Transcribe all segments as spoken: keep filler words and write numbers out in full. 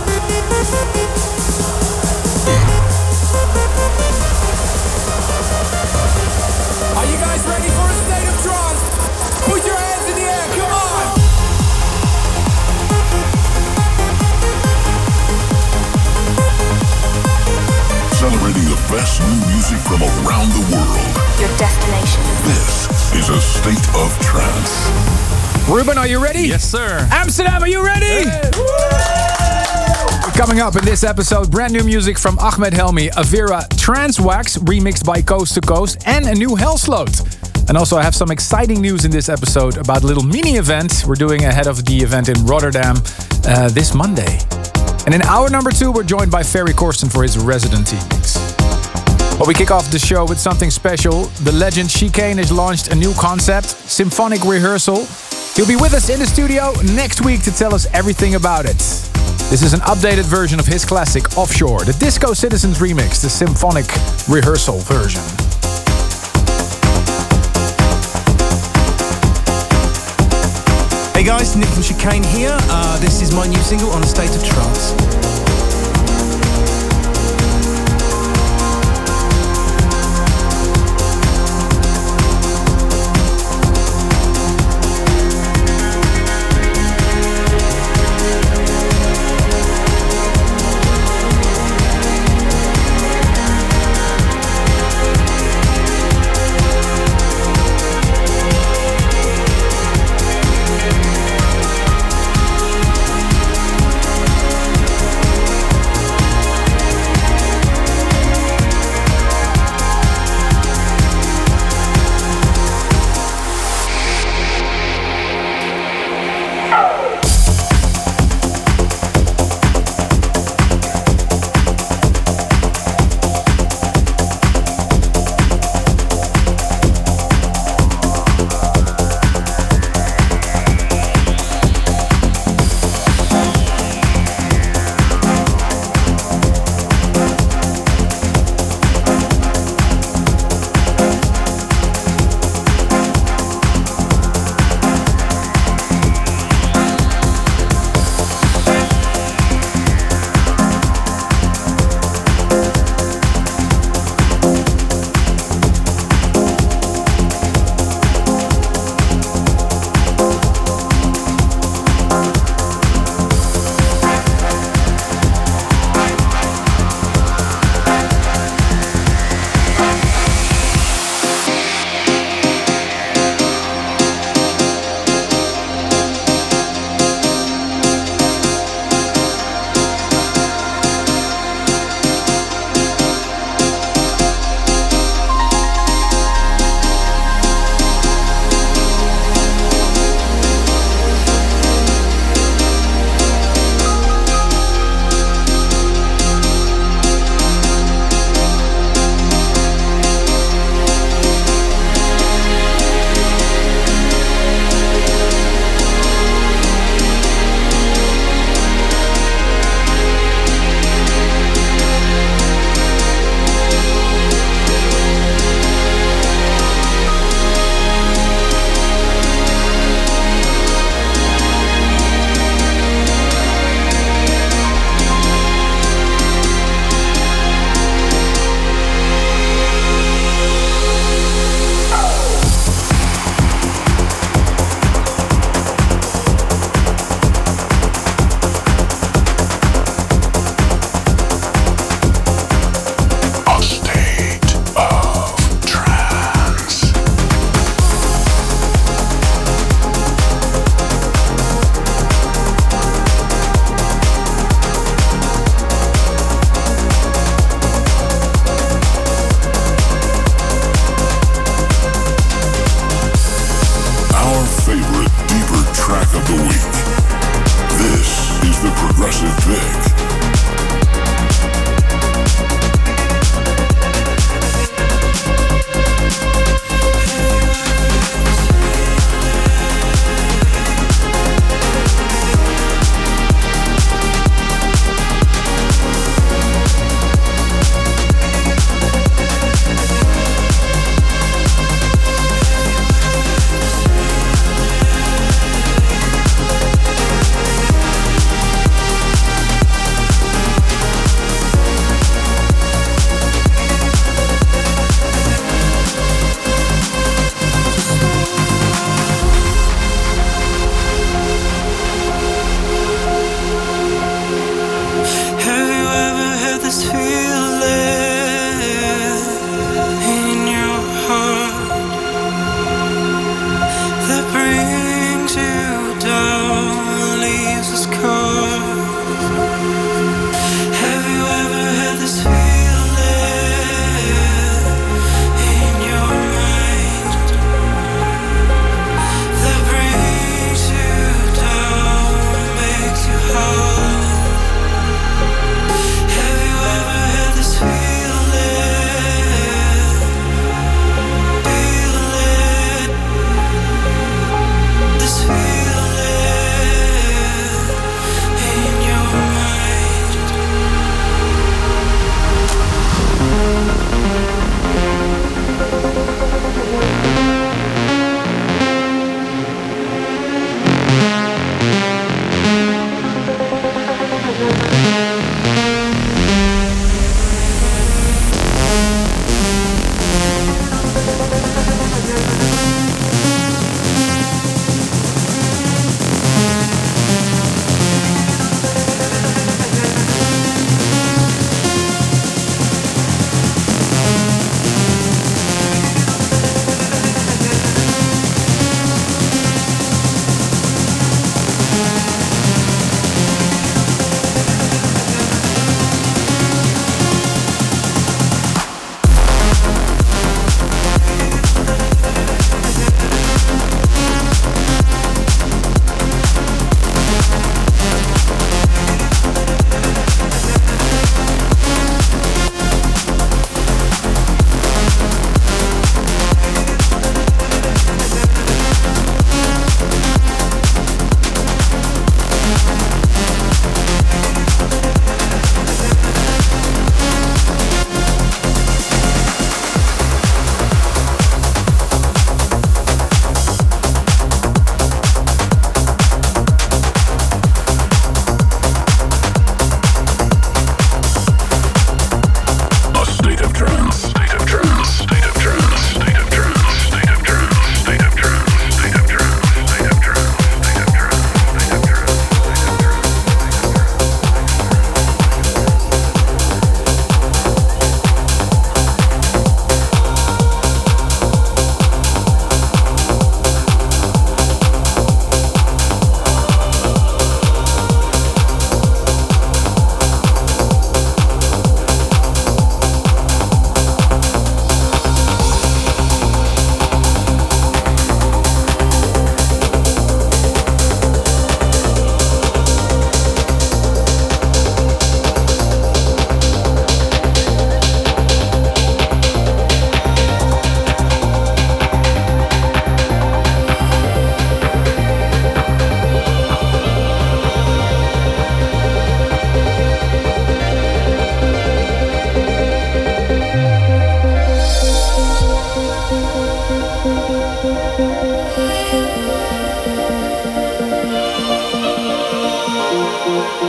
Are you guys ready for a state of trance? Put your hands in the air, come on! Celebrating the best new music from around the world. Your destination. This is a state of trance. Ruben, are you ready? Yes, sir. Amsterdam, are you ready? Hey. Coming up in this episode, brand new music from Ahmed Helmi, Avira Trance Wax, remixed by Coast to Coast, and a new Hellsloat. And also I have some exciting news in this episode about a little mini event we're doing ahead of the event in Rotterdam uh, this Monday. And in hour number two, we're joined by Ferry Corsten for his residency mix. But we kick off the show with something special. The legend Chicane has launched a new concept, Symphonic Rehearsal. He'll be with us in the studio next week to tell us everything about it. This is an updated version of his classic Offshore, the Disco Citizens remix, the Symphonic Rehearsal version. Hey guys, Nick from Chicane here. Uh, this is my new single, On a State of Trance.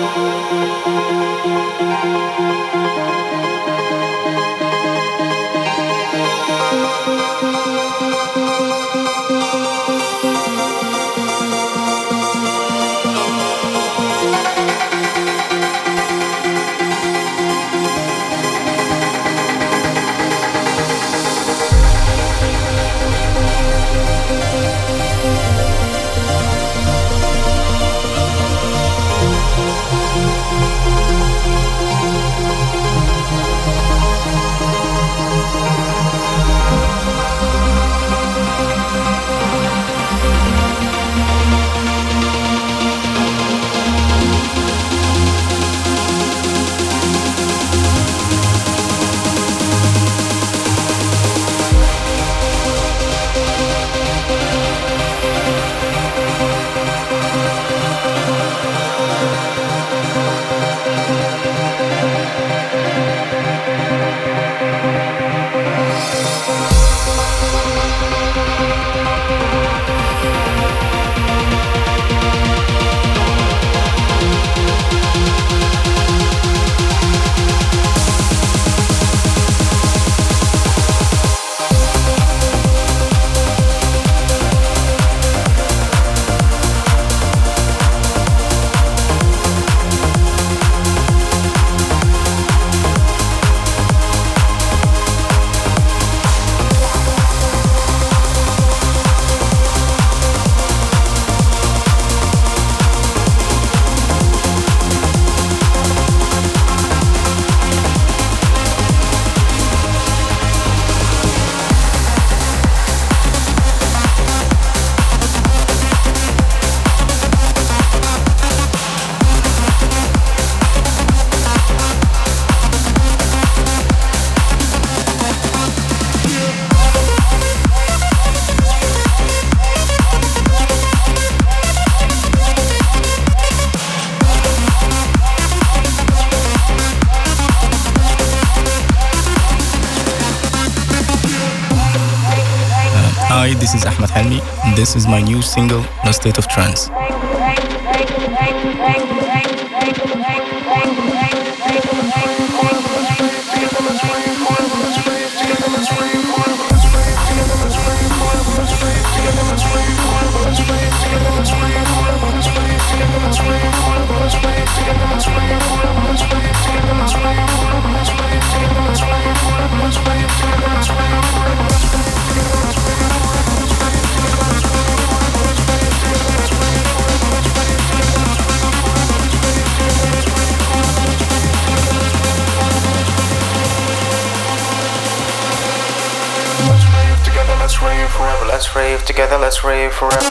Hi, this is Ahmed Helmi. This is my new single, No State of Trance. Let's rave forever, let's rave together, let's rave forever.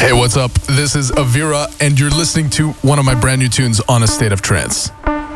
Hey, what's up? This is Avira, and you're listening to one of my brand new tunes on A State of Trance.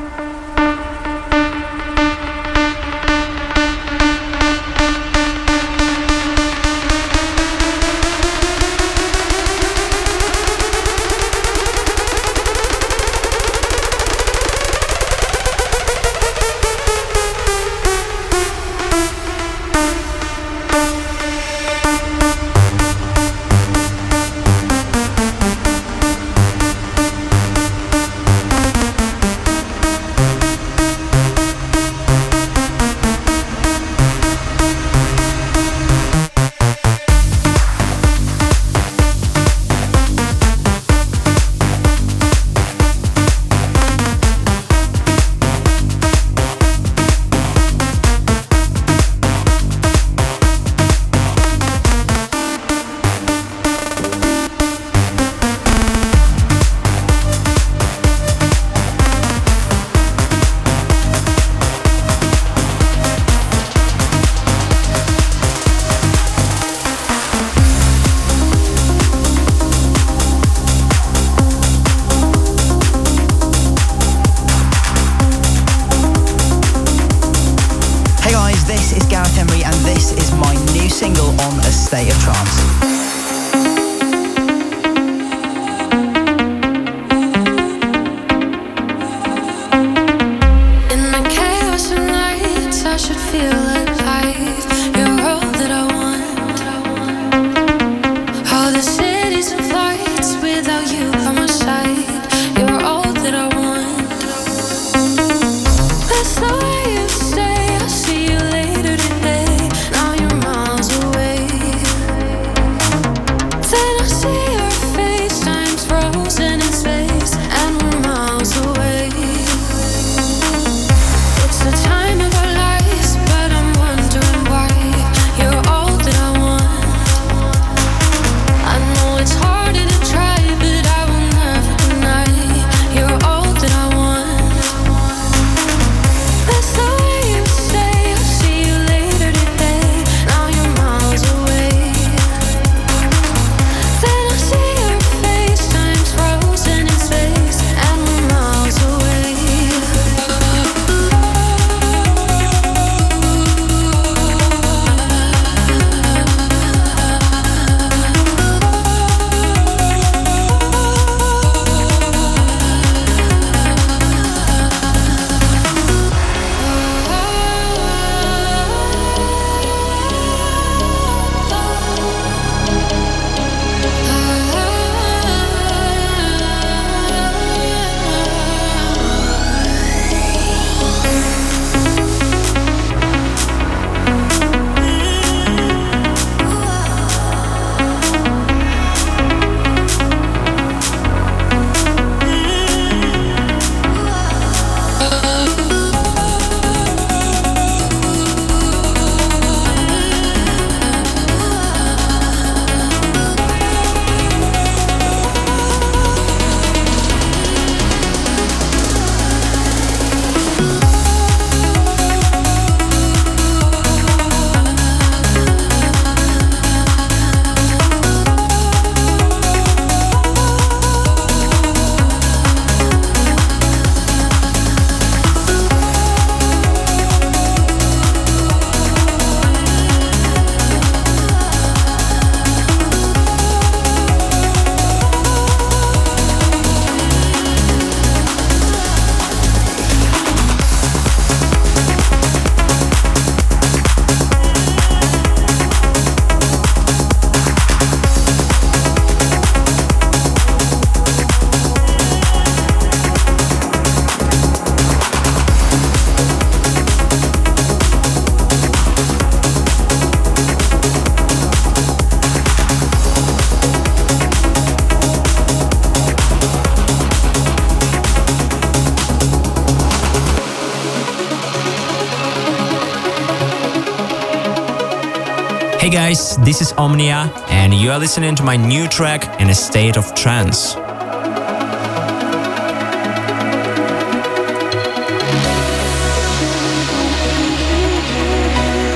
Hey guys, this is Omnia, and you are listening to my new track, In a State of Trance.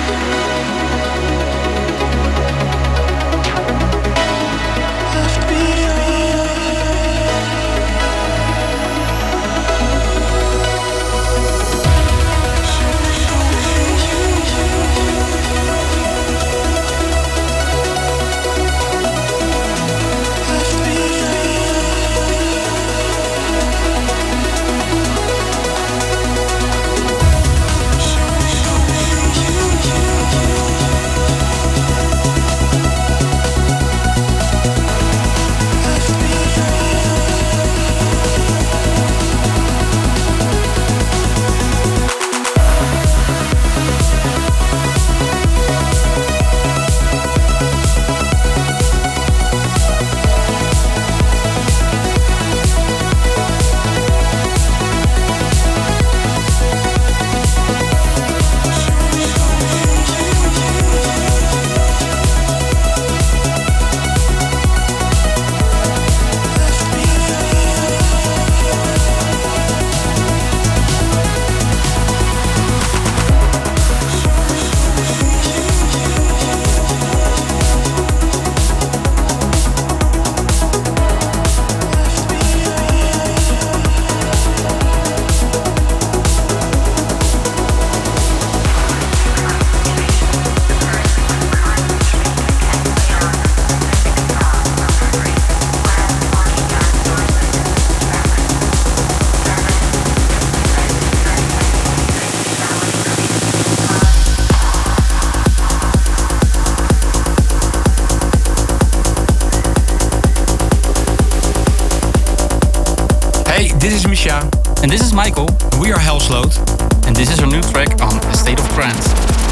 Left me This is Misha. And this is Michael. We are Hellsloat. And this is our new track on A State of Trance.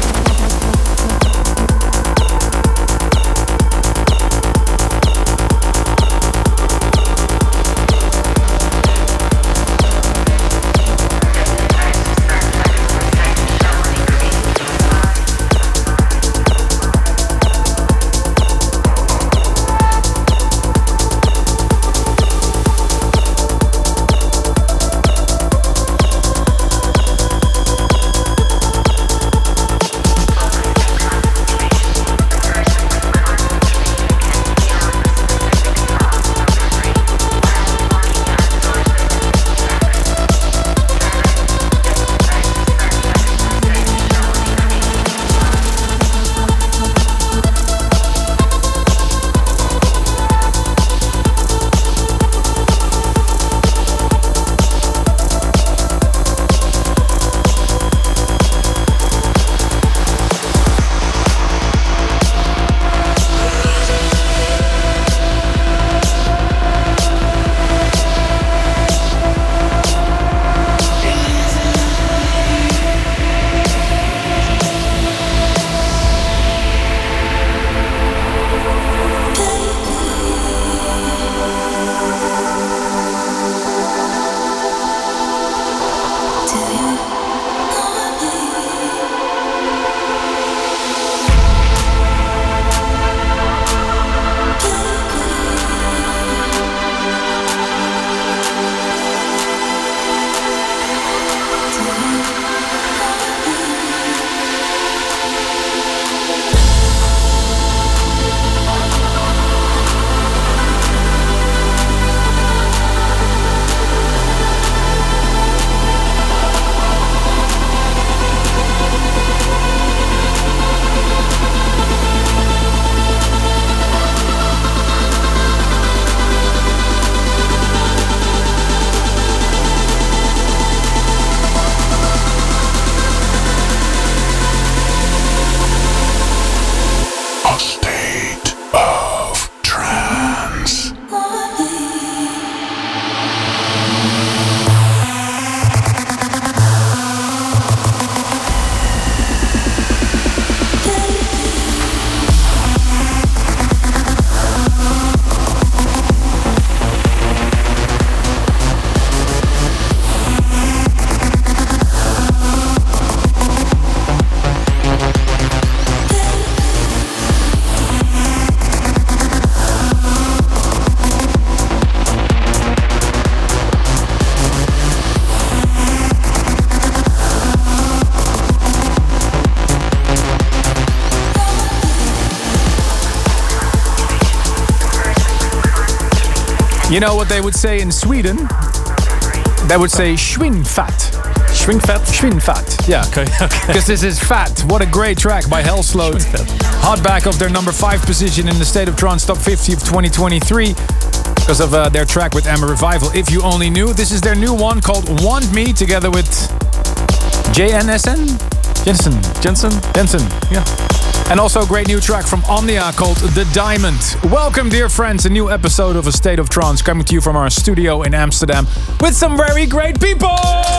You know what they would say in Sweden? They would say schwinfat. Schwinfat? Schwinfat, yeah. Okay, okay. Because this is Fat. What a great track by Hellsloat. Hot back of their number five position in the State of Trance Top fifty of twenty twenty-three. Because of uh, their track with Emma Revival. If you only knew, this is their new one called Want Me, together with J N S N? Jensen. Jensen? Jensen, yeah. And also a great new track from Omnia called The Diamond. Welcome, dear friends, a new episode of A State of Trance coming to you from our studio in Amsterdam with some very great people!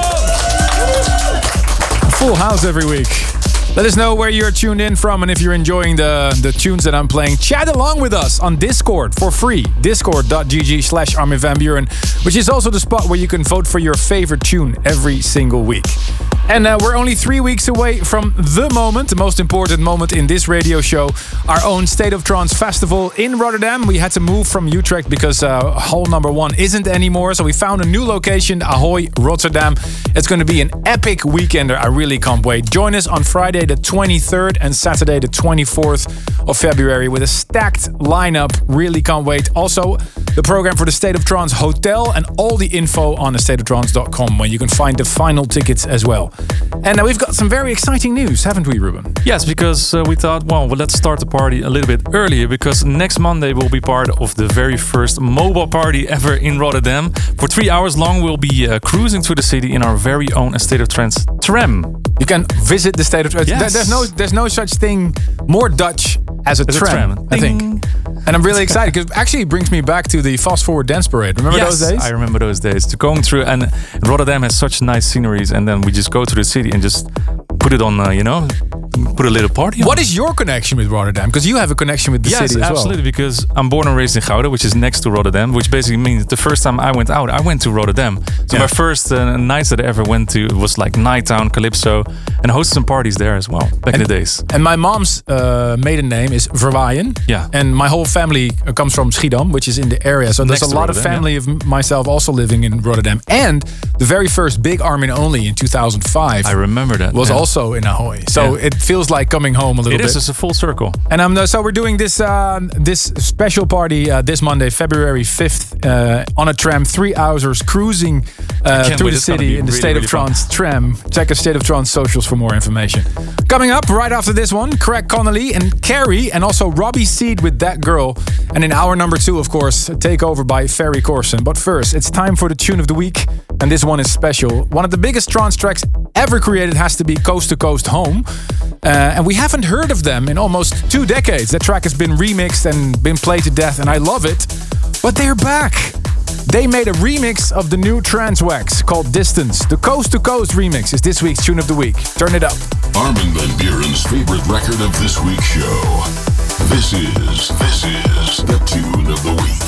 Full house every week. Let us know where you're tuned in from, and if you're enjoying the, the tunes that I'm playing, chat along with us on Discord for free. Discord.gg slash Armin van Buuren, which is also the spot where you can vote for your favorite tune every single week. And uh, we're only three weeks away from the moment, the most important moment in this radio show, our own State of Trance Festival in Rotterdam. We had to move from Utrecht because uh, hall number one isn't anymore. So we found a new location, Ahoy, Rotterdam. It's going to be an epic weekender. I really can't wait. Join us on Friday the twenty-third and Saturday the twenty-fourth of February with a stacked lineup. Really can't wait. Also, the program for the State of Trance Hotel and all the info on the state of trance dot com, where you can find the final tickets as well. And uh, we've got some very exciting news, haven't we, Ruben? Yes, because uh, we thought, well, well, let's start the party a little bit earlier, because next Monday we'll be part of the very first mobile party ever in Rotterdam. For three hours long, we'll be uh, cruising through the city in our very own A State of Trance tram. You can visit the State of Trance. Yes. There's no, there's no such thing more Dutch as a As tram, a tram. I think. And I'm really excited because actually it brings me back to the Fast Forward Dance Parade. Remember yes, those days? I remember those days. To going through, and Rotterdam has such nice sceneries, and then we just go to the city and just put it on, uh, you know, put a little party on. What is your connection with Rotterdam? Because you have a connection with the yes, city as absolutely, well. because I'm born and raised in Gouda, which is next to Rotterdam, which basically means the first time I went out, I went to Rotterdam. So Yeah. my first uh, nights that I ever went to was like Nighttown, Calypso, and hosted some parties there as well, back in the days. And my mom's uh, maiden name is Verwaaien. Yeah. And my whole family uh, comes from Schiedam, which is in the area. So Next there's a to lot of Rotterdam, family of m- myself also living in Rotterdam. And the very first big Armin Only in two thousand five I remember that. was yeah. also in Ahoy. So Yeah. it feels like coming home a little It bit. is, it's a full circle. And um, so we're doing this uh, this special party uh, this Monday, February fifth, uh, on a tram, three hours cruising uh, can't through wait. the It's gonna city be in the really, State really of Trance tram. Check out State of Trance socials for more information. Coming up right after this one, Craig Connolly and Carrie, and also Robbie Seed with That Girl. And in hour number two, of course, a takeover by Ferry Corson. But first, it's time for the tune of the week. And this one is special. One of the biggest trance tracks ever created has to be Coast to Coast Home. Uh, and we haven't heard of them in almost two decades. That track has been remixed and been played to death, and I love it. But they're back. They made a remix of the new Transwax called Distance. The Coast to Coast remix is this week's tune of the week. Turn it up. Armin van Buuren's favorite record of this week's show. This is, this is the tune of the week.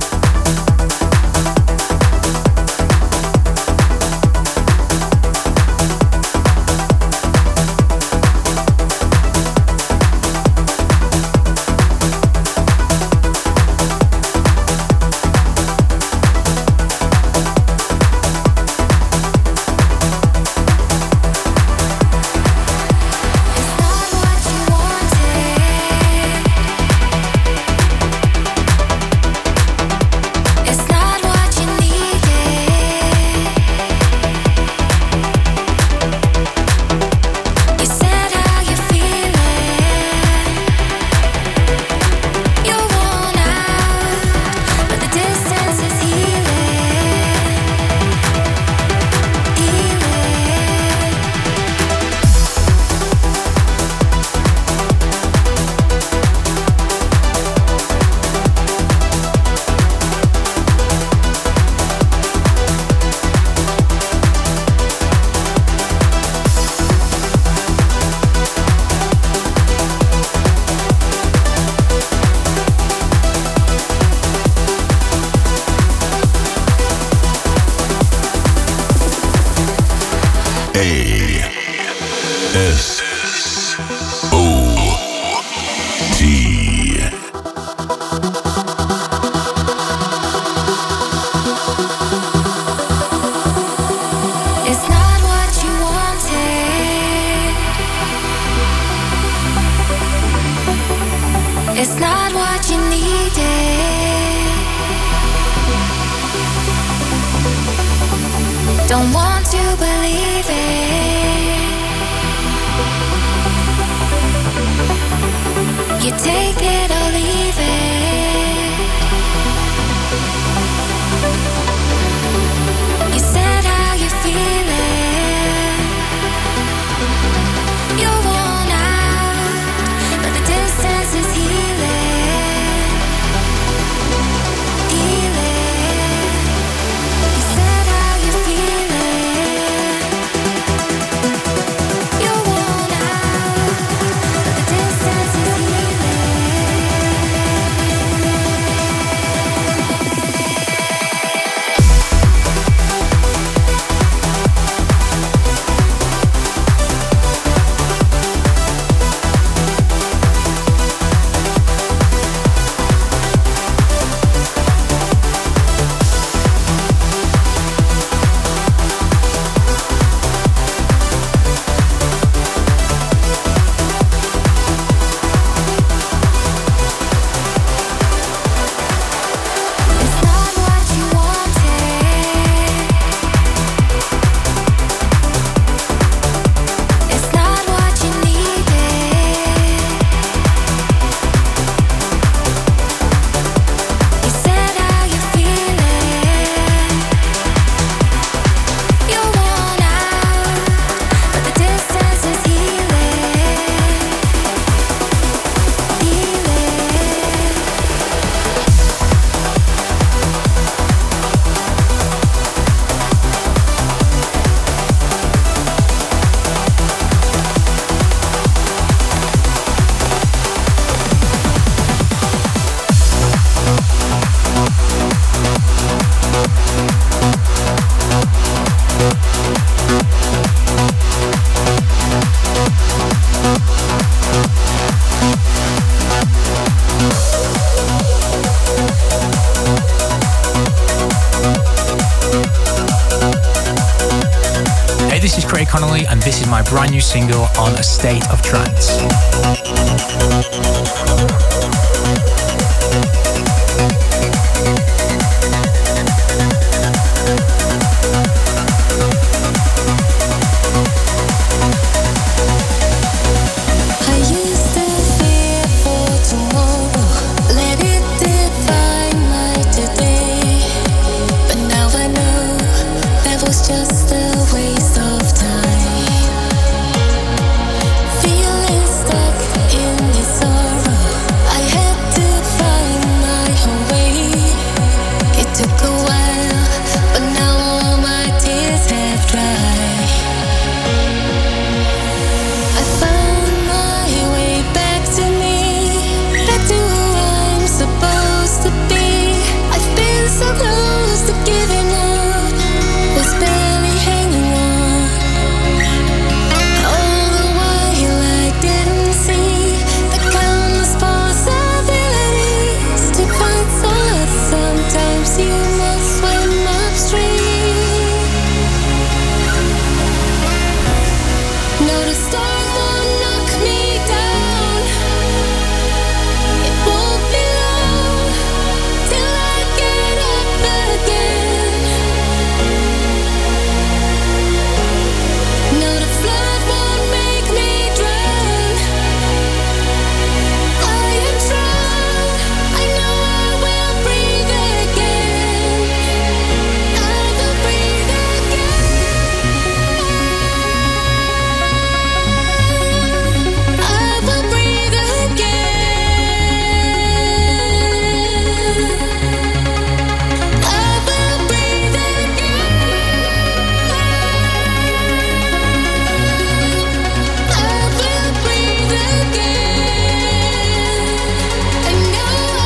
It's not what you needed. Don't want to believe it. You take it or leave it. You said how you feel it. You're worn out, but the distance is healing. Healing. You said how you feel it. You're worn out, but the distance is healing. this is Craig Connolly, and this is my brand new single on A State of Trance. Just a waste of time. Feeling stuck in this sorrow. I had to find my own way. It took a while, but now all my tears have dried. I found my way back to me, back to who I'm supposed to be. I've been so close to giving up, was barely hanging on. All the while I didn't see the countless possibilities. To find solace, sometimes you must swim upstream. No, the storm won't knock me down. It won't be long till I get up again. No, the flood won't make me drown. I am strong. I know I will breathe again. I will breathe again. I will breathe again. I will breathe again. I will breathe again. I know I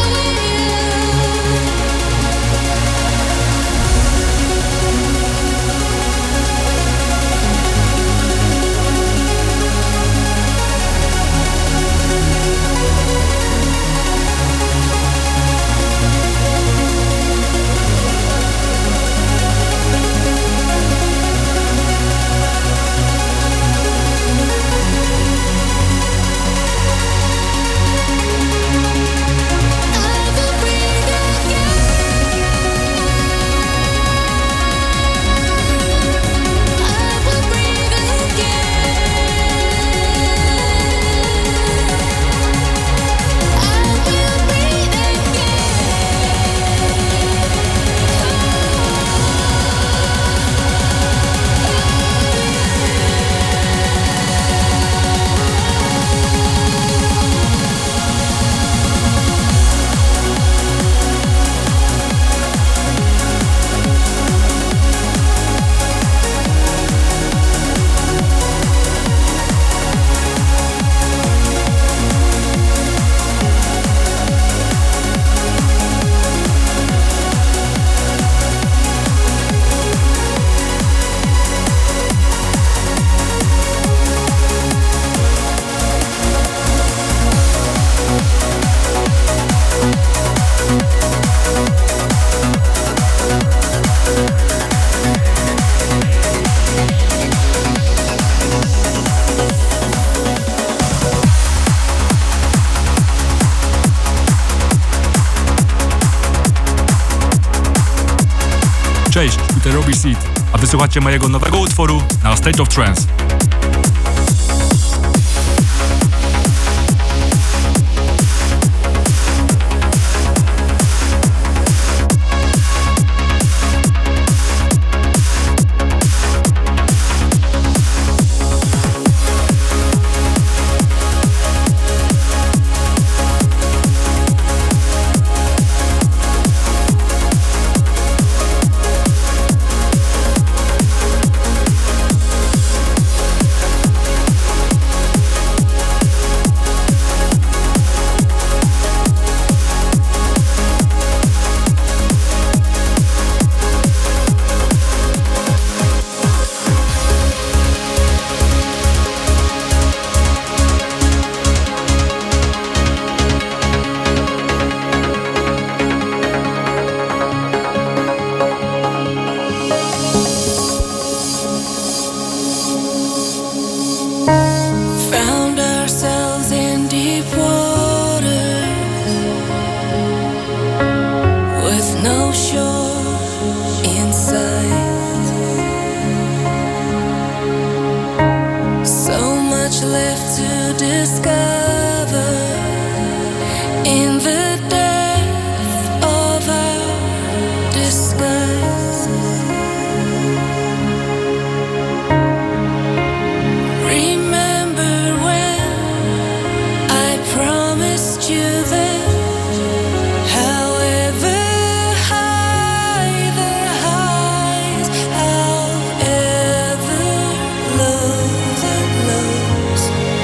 Cześć, tutaj Robbie Seed, a wysłuchacie mojego nowego utworu na State of Trance. have to discover in the depth of our disguise. Remember when I promised you that however high the highs, however low the lows,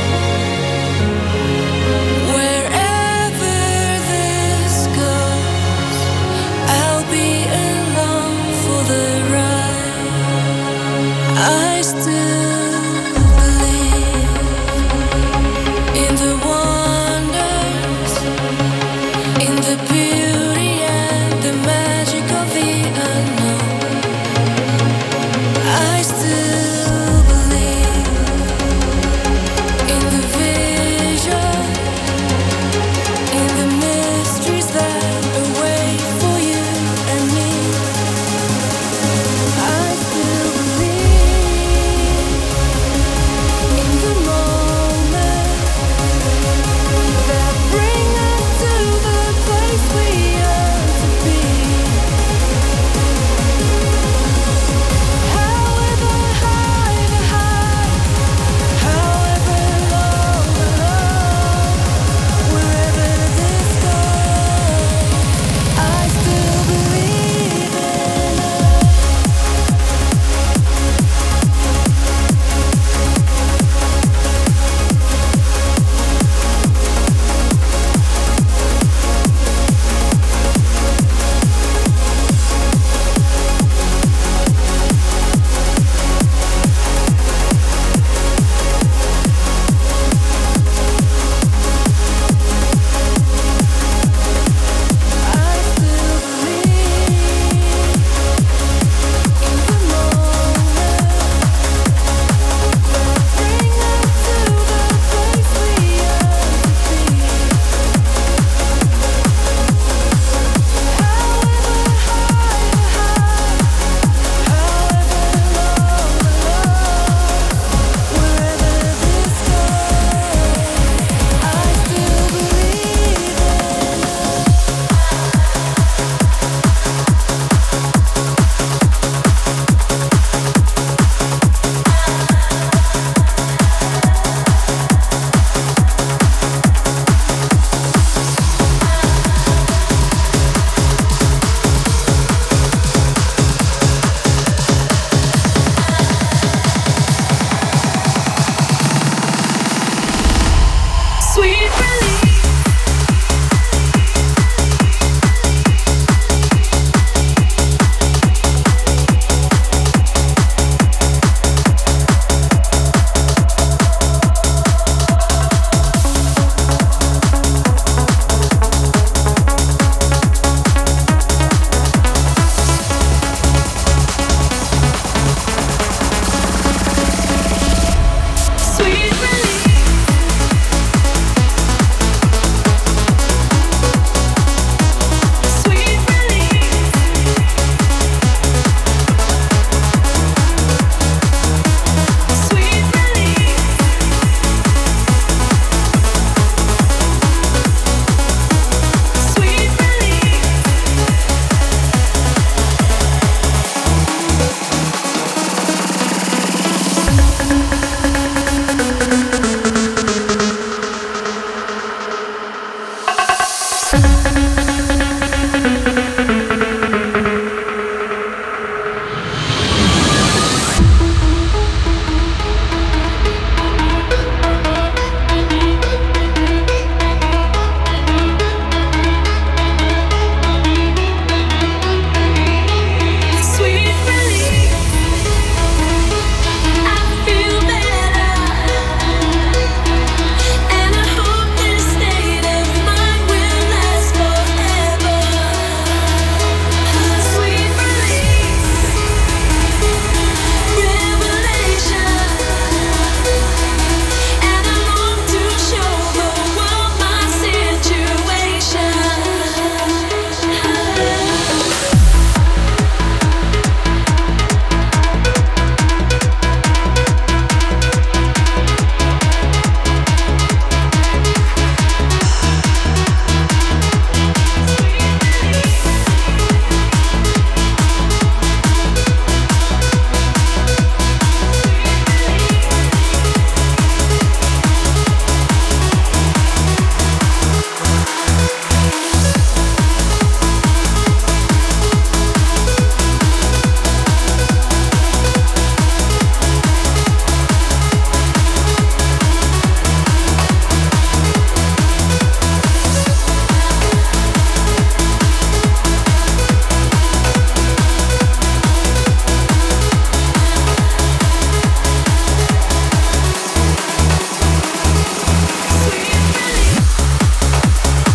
wherever this goes, I'll be along for the ride. I still believe in the wonders, in the beauty and the magic of the unknown. I still believe in the vision, in the mysteries that await for you and me. I still believe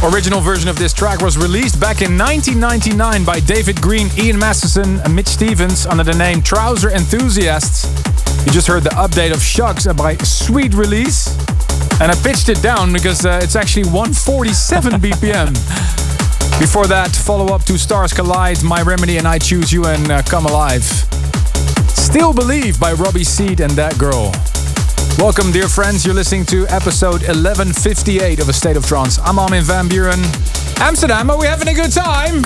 Original version of this track was released back in nineteen ninety-nine by David Green, Ian Masterson and Mitch Stevens under the name Trouser Enthusiasts. You just heard the update of Shucks by Sweet Release. And I pitched it down because uh, it's actually one forty-seven B P M. Before that, follow up to Stars Collide, My Remedy and I Choose You and uh, Come Alive. Still Believe by Robbie Seed and That Girl. Welcome, dear friends. You're listening to episode eleven fifty-eight of A State of Trance. I'm Armin van Buuren. Amsterdam, are we having a good time?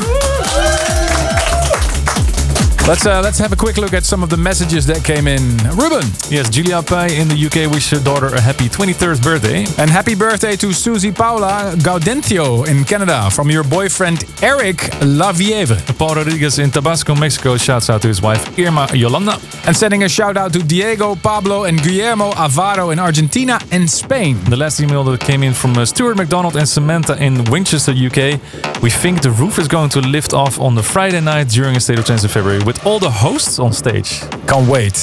Let's uh, let's have a quick look at some of the messages that came in. Ruben. Yes, Julia Pai in the U K wished her daughter a happy twenty-third birthday. And happy birthday to Susie Paula Gaudentio in Canada from your boyfriend Eric Lavieve. Paul Rodriguez in Tabasco, Mexico shouts out to his wife Irma Yolanda. And sending a shout out to Diego, Pablo and Guillermo Avaro in Argentina and Spain. The last email that came in from uh, Stuart McDonald and Samantha in Winchester, U K. We think the roof is going to lift off on the Friday night during A State of Trance in February with all the hosts on stage. Can't wait.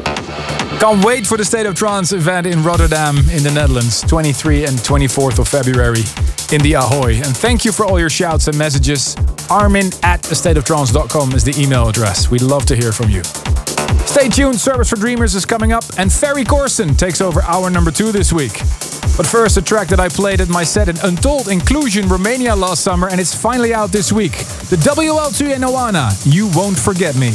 Can't wait for the State of Trance event in Rotterdam in the Netherlands, twenty-third and twenty-fourth of February in the Ahoy. And thank you for all your shouts and messages. Armin at a state of trance dot com is the email address. We'd love to hear from you. Stay tuned, Service for Dreamers is coming up and Ferry Corsten takes over hour number two this week. But first, a track that I played at my set in Untold Inclusion, Romania last summer, and it's finally out this week. The W L two and Oana, You Won't Forget Me.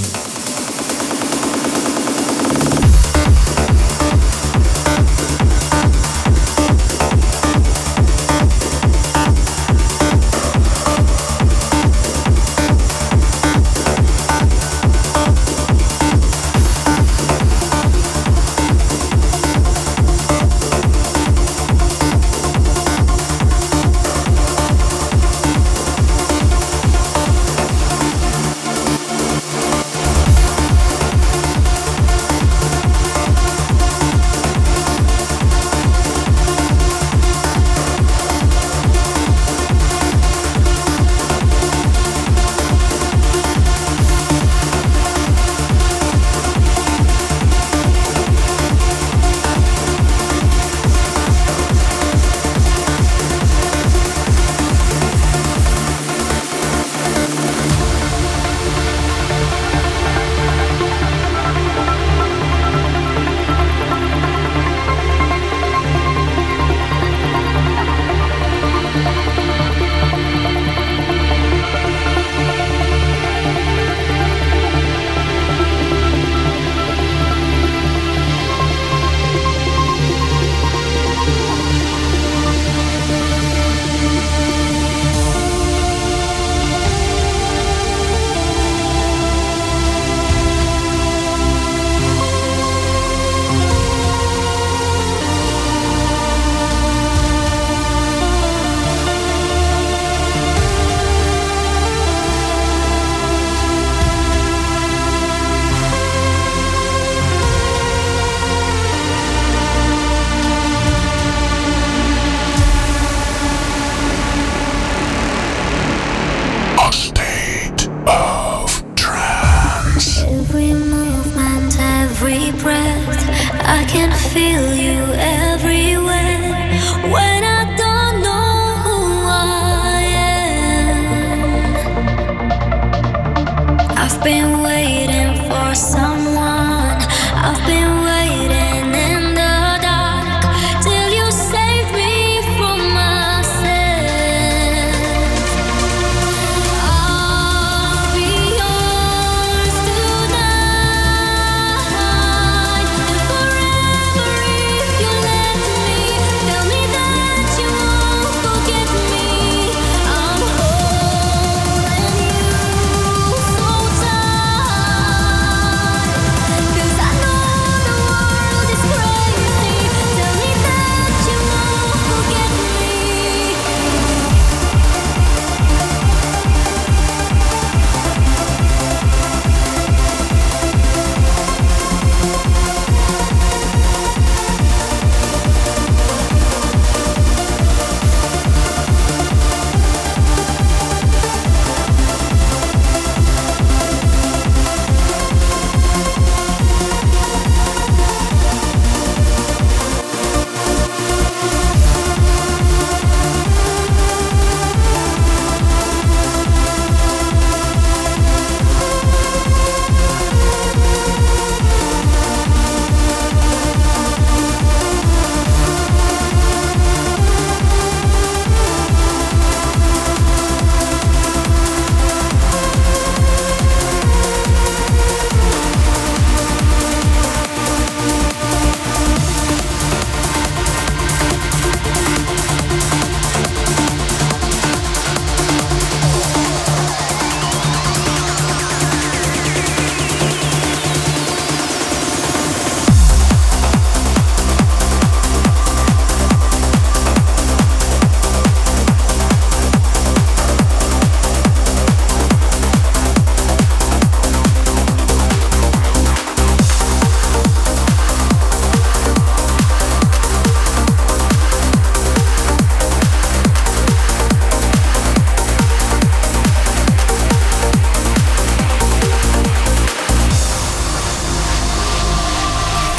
Forever if you let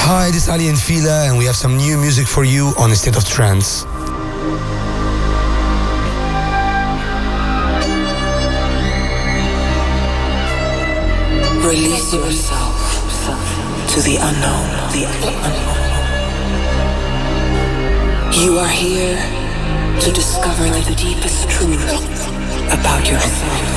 Hi, this is Ali and Fila, and we have some new music for you on A State of Trance. Release yourself to the unknown, the unknown. You are here to discover the deepest truth about yourself.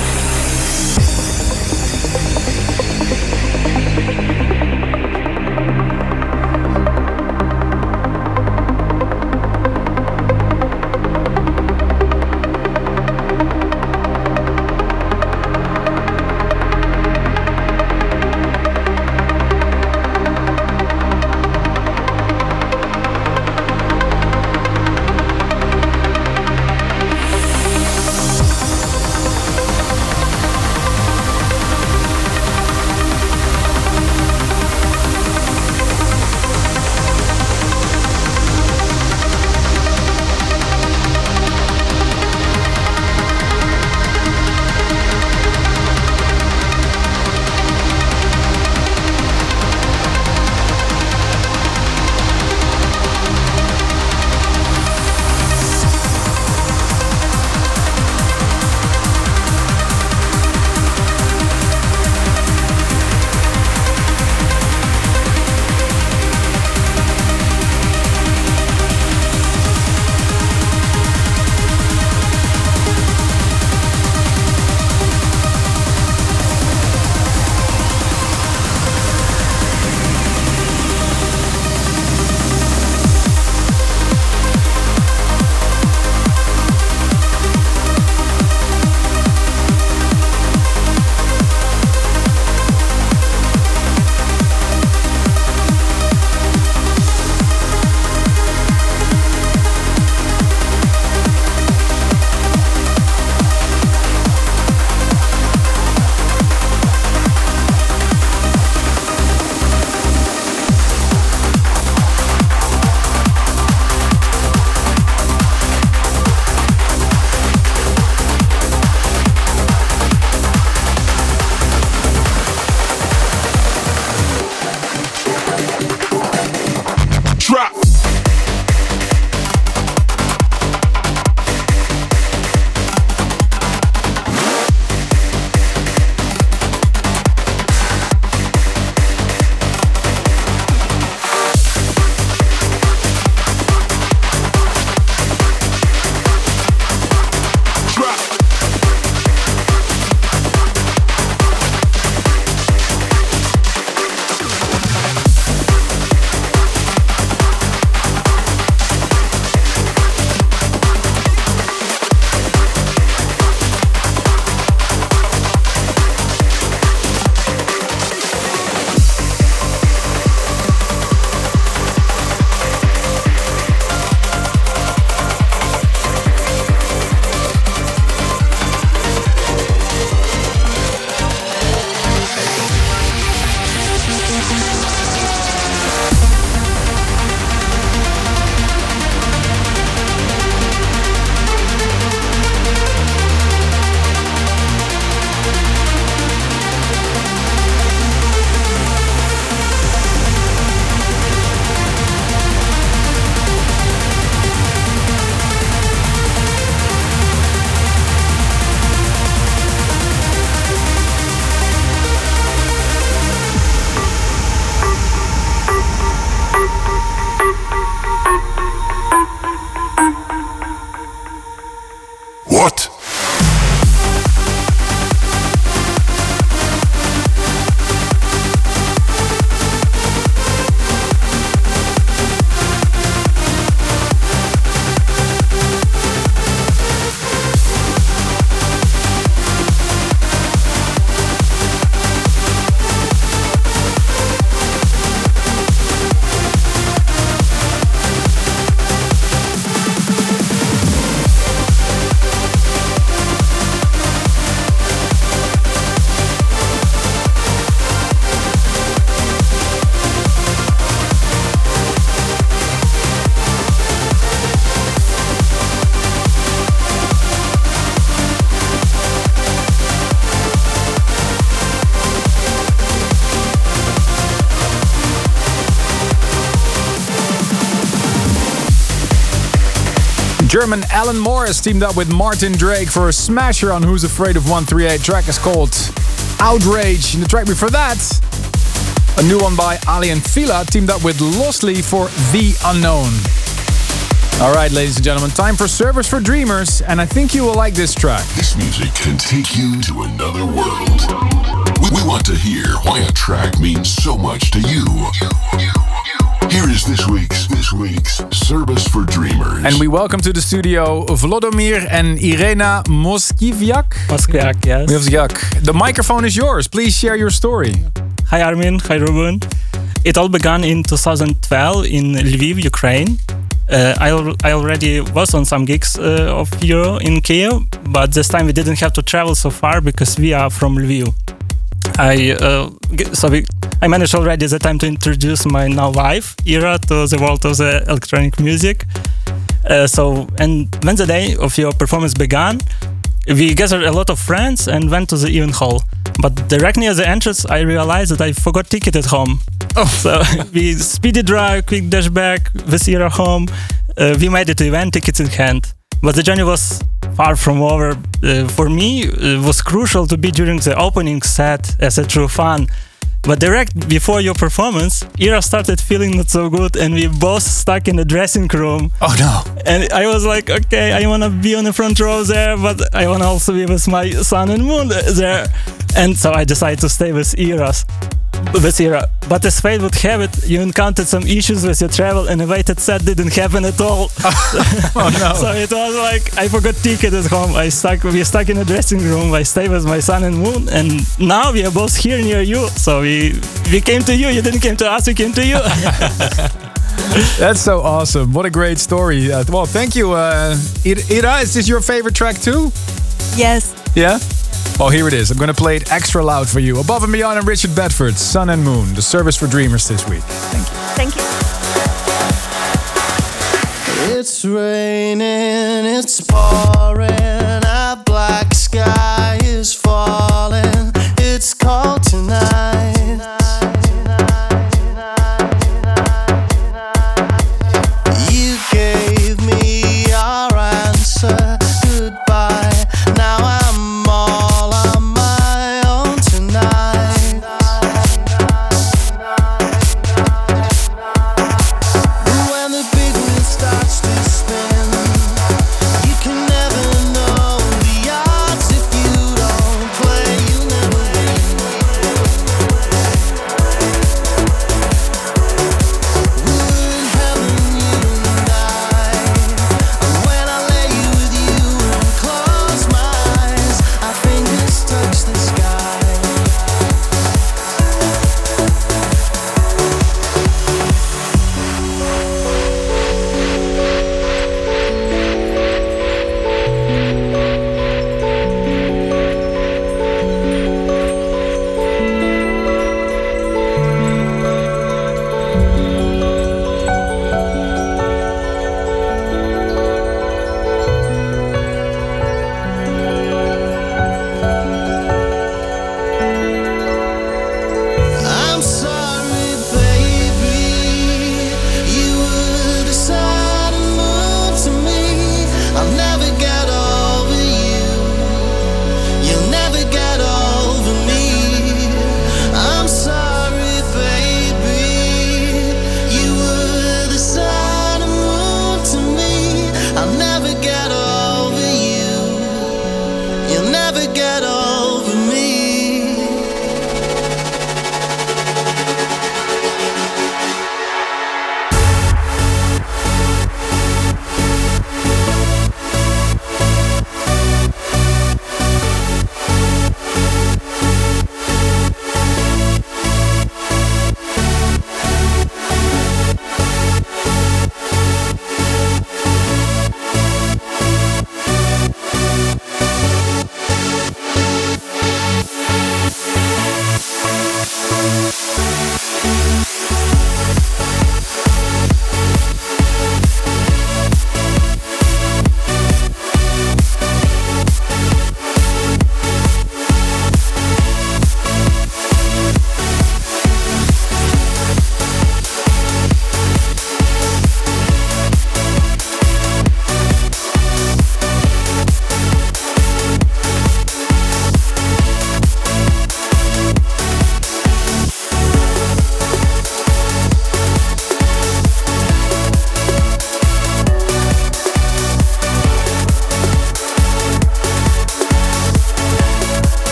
German Alan Morris teamed up with Martin Drake for a smasher on Who's Afraid of one thirty-eight. Track is called Outrage. And the track before that, a new one by Ali and Fila teamed up with Lostly for The Unknown. Alright, ladies and gentlemen, time for Servers for Dreamers, and I think you will like this track. This music can take you to another world. We, we want to hear why a track means so much to you. Here is this week's this week's Service for Dreamers. And we welcome to the studio Vlodomir and Irena Moskiviak. Moskiviak, yes. Moskiviak. The microphone is yours. Please share your story. Hi Armin, hi Ruben. It all began in two thousand twelve in Lviv, Ukraine. Uh, I, al- I already was on some gigs uh, of Euro in Kiev, but this time we didn't have to travel so far because we are from Lviv. I uh, so we, I managed already at the time to introduce my now wife Ira to the world of the electronic music. Uh, so and when the day of your performance began, we gathered a lot of friends and went to the event hall. But directly at the entrance, I realized that I forgot ticket at home. Oh. So we speedy drive, quick dash back with Ira home. Uh, we made it to event, tickets in hand. But the journey was far from over. Uh, for me, it was crucial to be during the opening set as a true fan. But direct before your performance, Ira started feeling not so good, and we both stuck in the dressing room. Oh no! And I was like, okay, I wanna be on the front row there, but I wanna also be with my sun and moon there. And so I decided to stay with Ira's. With Ira. But as fate would have it, you encountered some issues with your travel, and a waited set didn't happen at all. Oh no! So it was like I forgot ticket at home. I stuck. We stuck in the dressing room. I stayed with my sun and moon, and now we are both here near you. So we we came to you. You didn't come to us. We came to you. That's so awesome! What a great story. Uh, well, thank you, uh, Ira. Is this your favorite track too? Yes. Yeah. Well, here it is. I'm going to play it extra loud for you. Above and Beyond and Richard Bedford, Sun and Moon, the Service for Dreamers this week. Thank you. Thank you. It's raining, it's pouring, a black sky is falling. It's cold tonight. You gave me your answer. Goodbye. Now I'm all on my own tonight. When the big wheel starts to spin, you can never know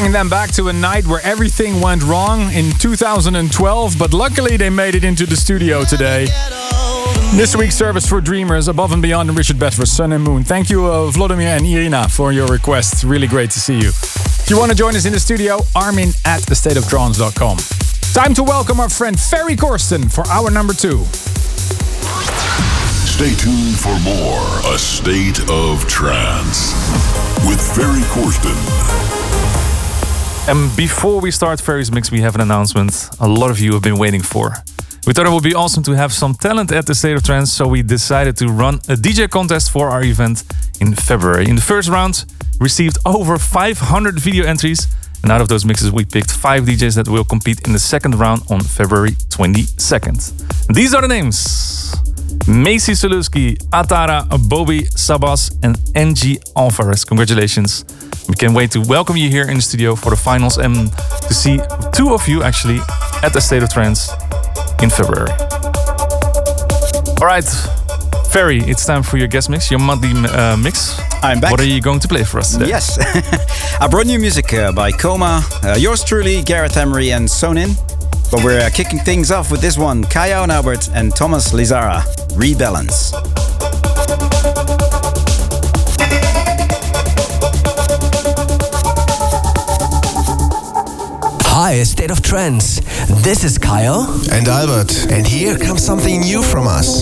Taking them back to a night where everything went wrong in two thousand twelve, but luckily they made it into the studio today. This week's Service for Dreamers, Above and Beyond, and Richard Bedford, Sun and Moon. Thank you, uh, Vladimir and Irina, for your requests. Really great to see you. If you want to join us in the studio, Armin at the state of trance dot com. Time to welcome our friend Ferry Corsten for hour number two. Stay tuned for more A State of Trance with Ferry Corsten. And before we start Ferry's mix, we have an announcement a lot of you have been waiting for. We thought it would be awesome to have some talent at the State of Trance, so we decided to run a D J contest for our event in February. In the first round, received over five hundred video entries, and out of those mixes, we picked five D Js that will compete in the second round on February twenty-second. These are the names: Macy Soluski, Atara, Bobby Sabas, and N G Alvarez. Congratulations. We can't wait to welcome you here in the studio for the finals and to see two of you actually at the State of Trance in February. All right, Ferry, it's time for your guest mix, your monthly uh, mix. I'm back. What are you going to play for us today? Yes, I brought new music uh, by Coma, uh, yours truly, Gareth Emery and Sonin. But we're uh, kicking things off with this one, Kaya and Albert and Thomas Lizara, Rebalance. Hi, State of Trance. This is Kyle. And Albert. And here comes something new from us.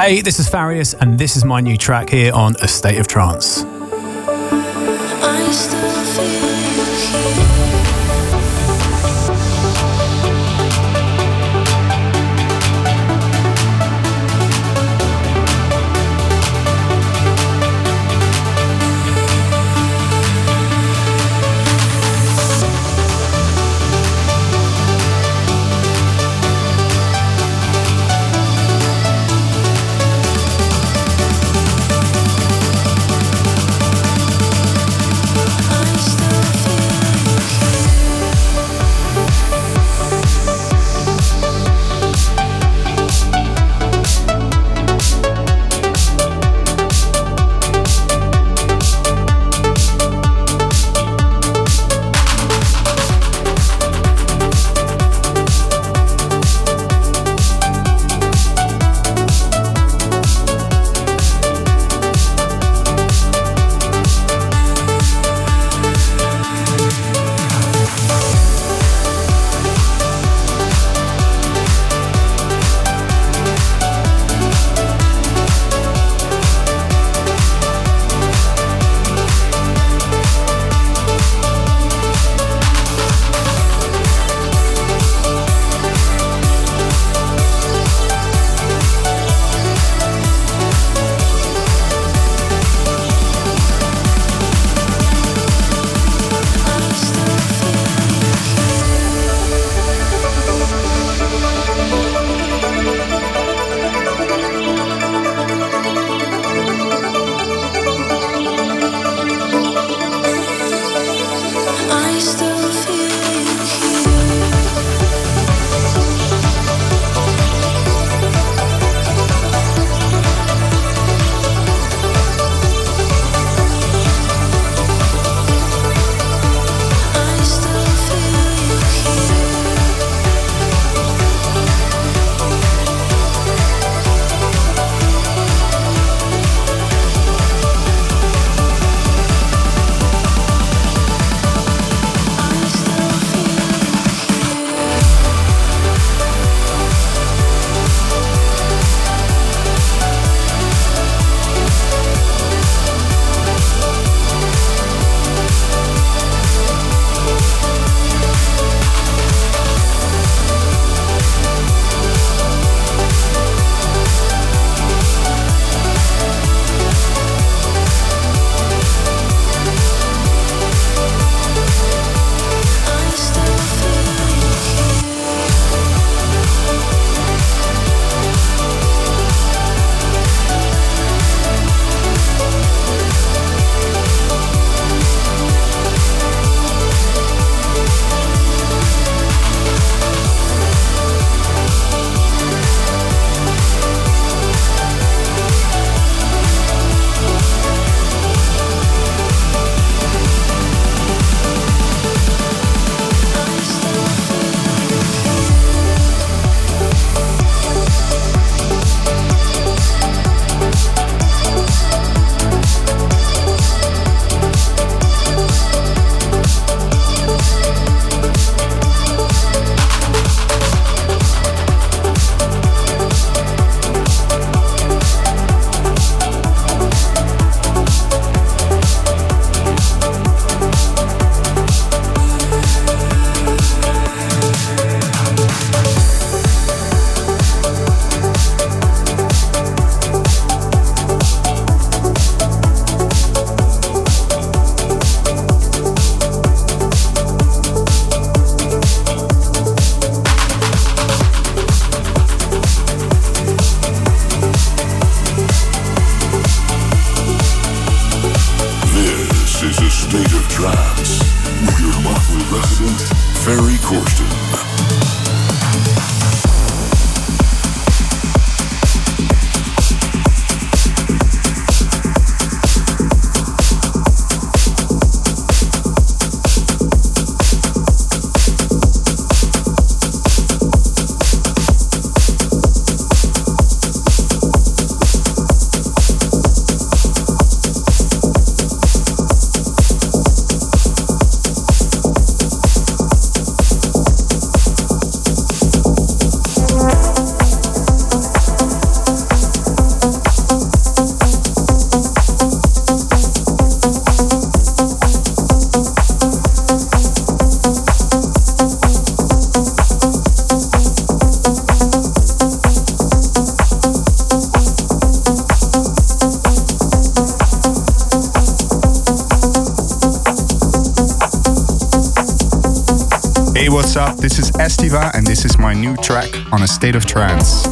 Hey, this is Farius, and this is my new track here on A State of Trance. I still feel here. Ferry Corsten. Hey, what's up? This is Estiva and this is my new track on A State of Trance.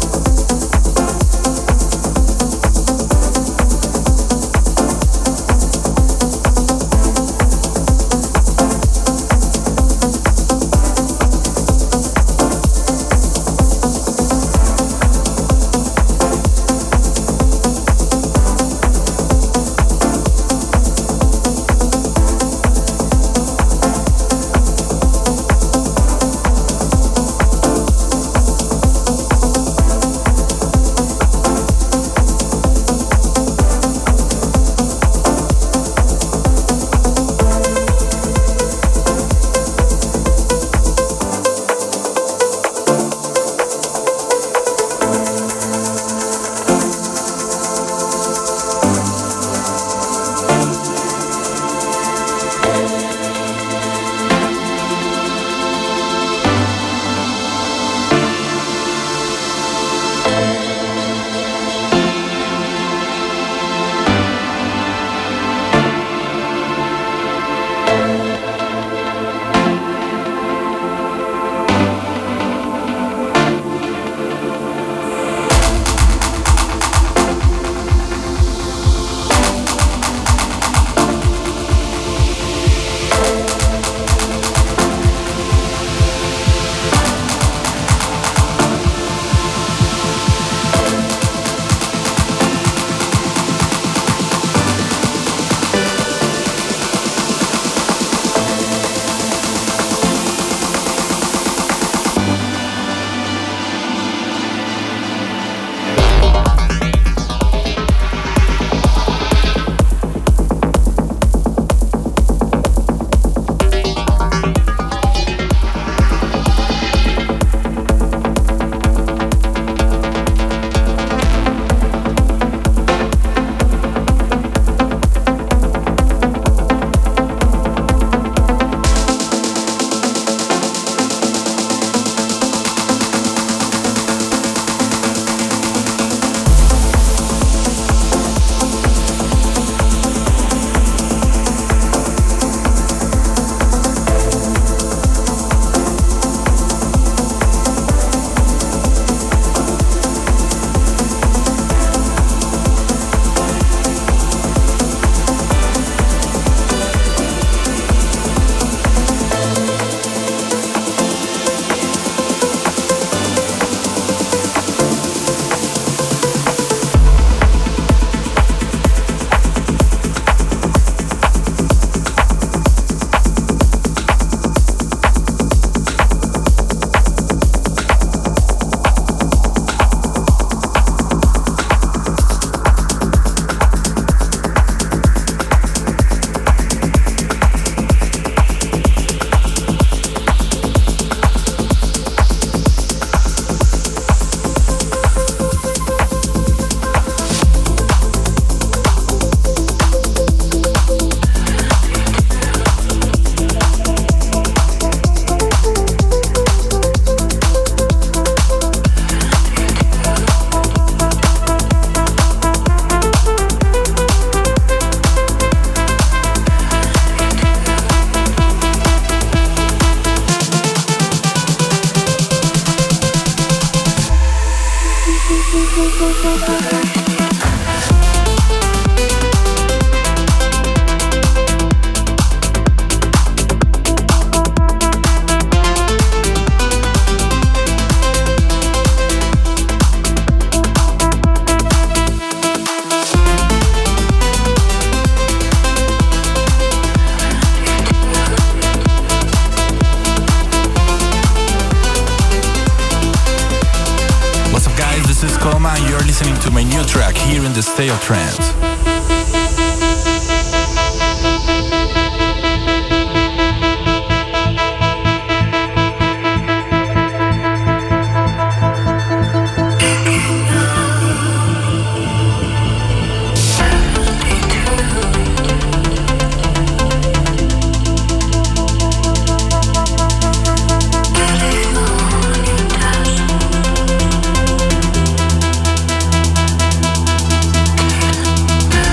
The State of Trance. Thank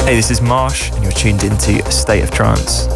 Hey, this is Marsh, and you're tuned into A State of Trance.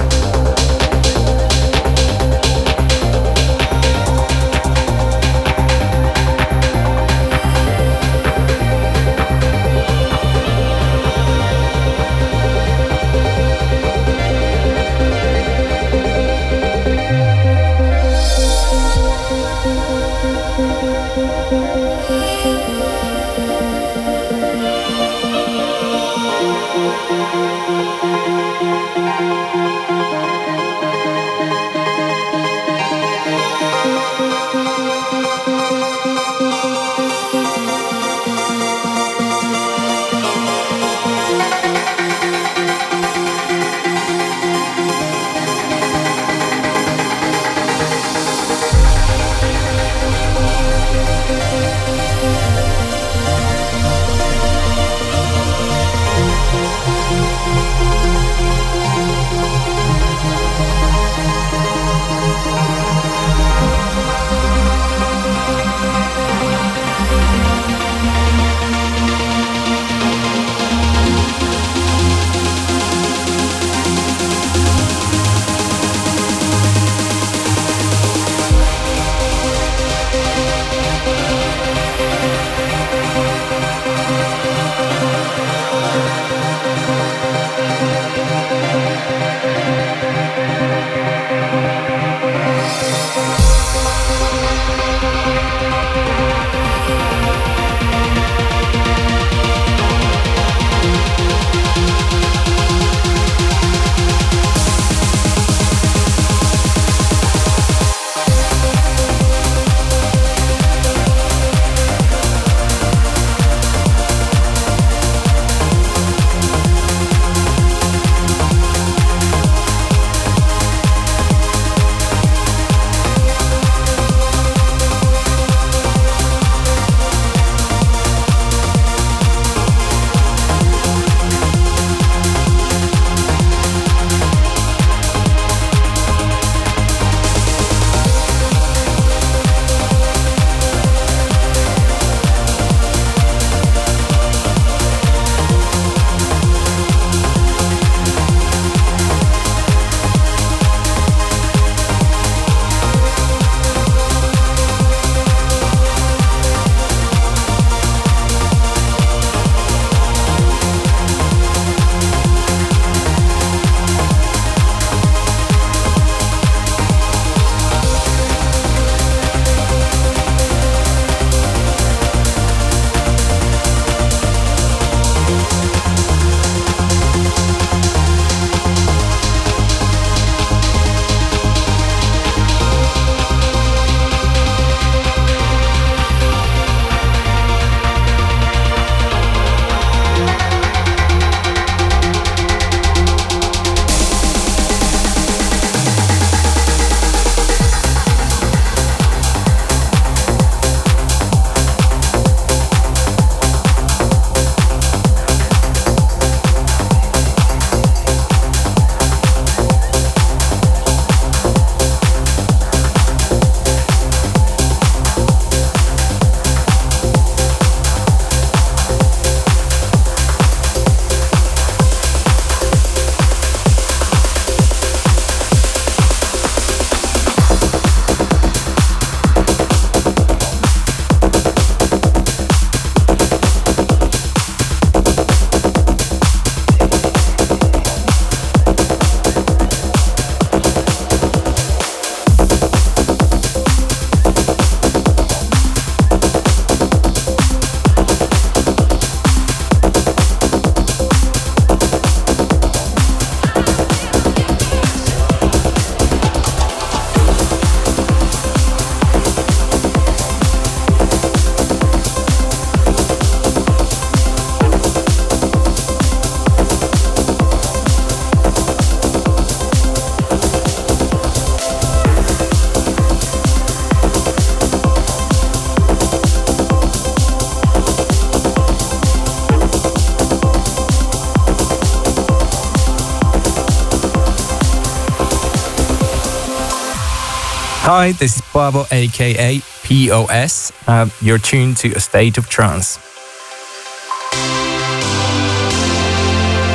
Hi, this is Pavo, aka P O S. Uh, you're tuned to A State of Trance.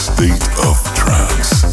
state of trance.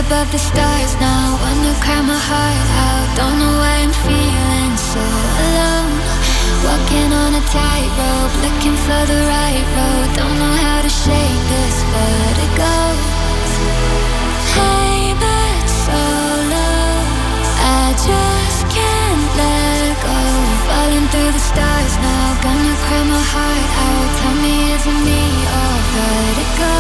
above the stars now. Wanna cry my heart out. Don't know why I'm feeling so alone. Walking on a tightrope, looking for the right road. Don't know how to shake this vertigo. Hey, but so low, I just can't let go. Falling through the stars now. Gonna cry my heart out. Tell me, is it me or vertigo?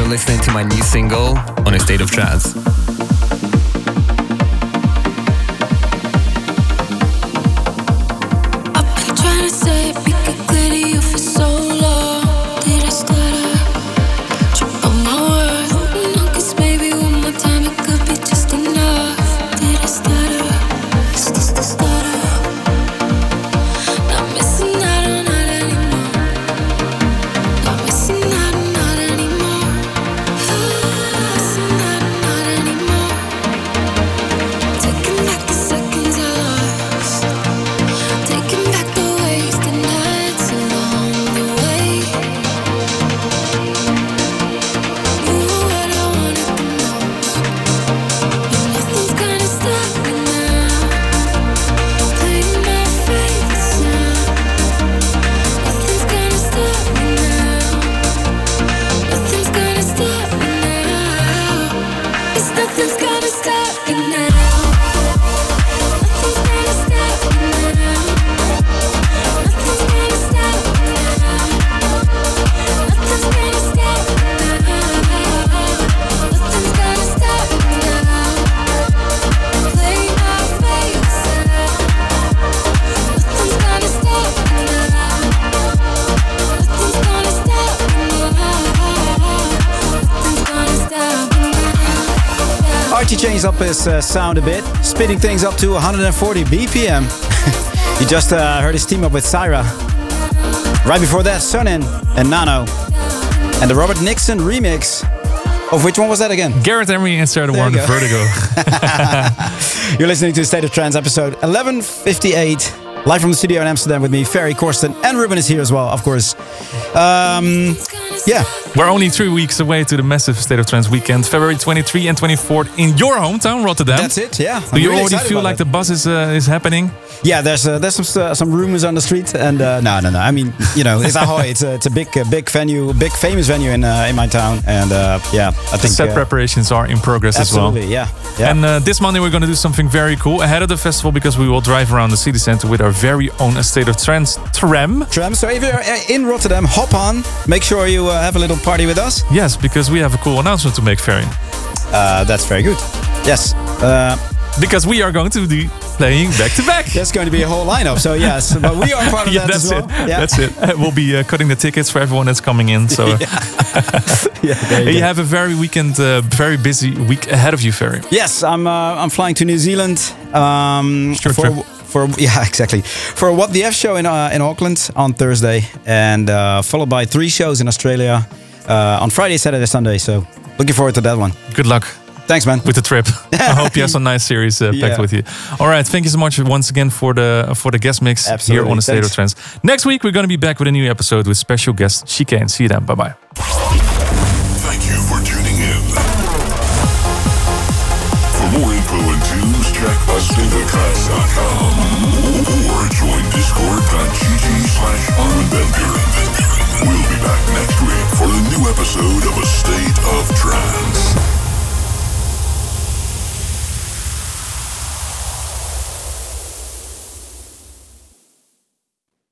listening to my new single on A State of Trance. Change up his uh, sound a bit, speeding things up to one hundred forty B P M. You just uh, heard his team up with Syra. Right before that, Sonin and Nano. And the Robert Nixon remix. Of which one was that again? Gareth Emery and Sarah Warren, Vertigo. You're listening to State of Trance episode eleven fifty-eight. Live from the studio in Amsterdam with me, Ferry, Korsten, and Ruben is here as well, of course. Um, yeah. We're only three weeks away to the massive State of Trance weekend, February twenty-third and twenty-fourth in your hometown, Rotterdam. That's it, yeah. Do I'm you really already feel like it. the buzz is uh, is happening? Yeah, there's uh, there's some uh, some rumors on the street, and uh, no, no, no. I mean, you know, it's Ahoy. It's a it's a big uh, big venue, big famous venue in uh, in my town, and uh, yeah, I think set uh, preparations are in progress as well. Absolutely, yeah, yeah. And uh, this Monday we're going to do something very cool ahead of the festival because we will drive around the city center with our very own A State of Trance tram. Tram. So if you're in Rotterdam, hop on. Make sure you uh, have a little party with us. Yes, because we have a cool announcement to make, Ferry. Uh, that's very good. Yes. Uh, because we are going to be playing back to back. There's going to be a whole lineup. So yes, but we are part of yeah, that that's as well. It. Yeah, that's it. We'll be uh, cutting the tickets for everyone that's coming in. So yeah, yeah there you, you go. have a very weekend, uh, very busy week ahead of you, Ferry. Yes, I'm. Uh, I'm flying to New Zealand. Um, Short for, trip. For yeah, exactly. For a What the F show in uh, in Auckland on Thursday, and uh, followed by three shows in Australia uh, on Friday, Saturday, Sunday. So looking forward to that one. Good luck. Thanks, man. With the trip. I hope you have some nice series uh, packed yeah. with you. All right, thank you so much once again for the for the guest mix Absolutely. here on the State Thanks. of Trance. Next week we're going to be back with a new episode with special guest Chicane. See you then. Bye bye. Thank you for tuning in. For more info and tunes, check a state of trance dot com or join discord.gg slash Armin Van Buren. We'll be back next week for a new episode of A State